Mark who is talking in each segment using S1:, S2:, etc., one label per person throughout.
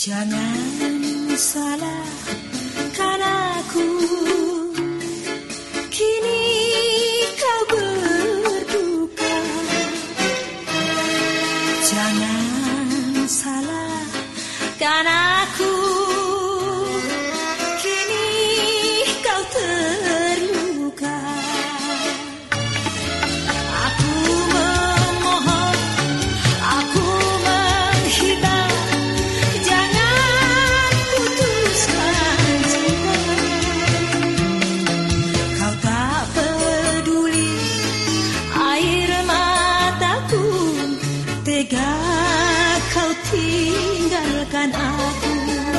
S1: Jangan salahkan aku, kini kau berduka. Jangan salahkan aku, kini kau terluka. Aku memohon, aku menghibah, jangan putuskan cinta. Kau tak peduli air mataku, tega kau tinggalkan aku.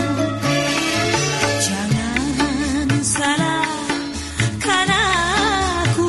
S1: Jangan salahkan aku.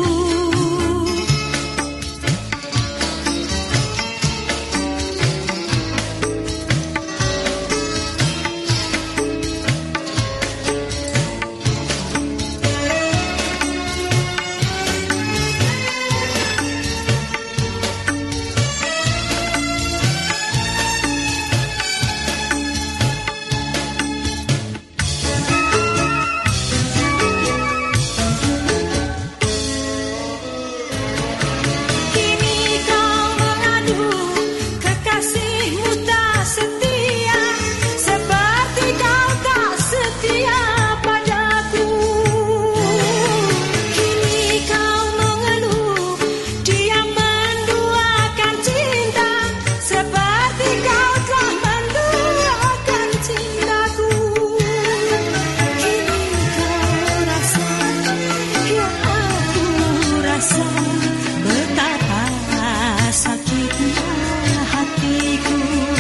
S1: Betapa sakitnya hatiku.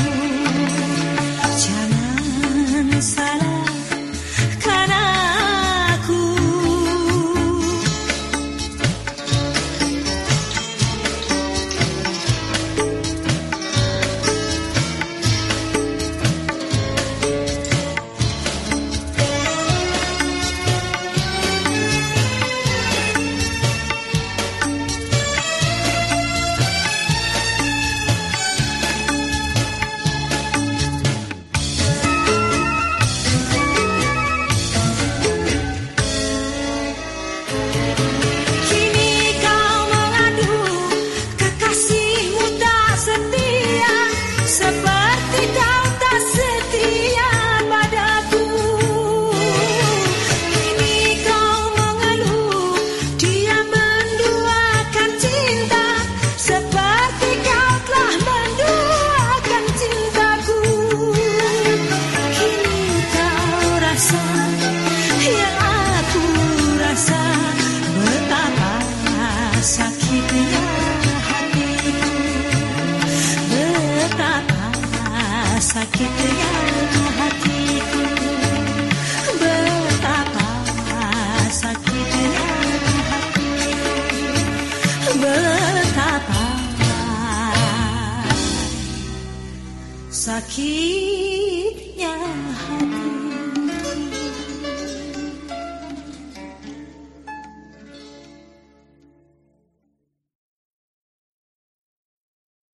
S1: Jangan salahkan aku. Sakitnya hatiku, betapa sakitnya hatiku, betapa sakitnya hatiku, betapa sakitnya hatiku.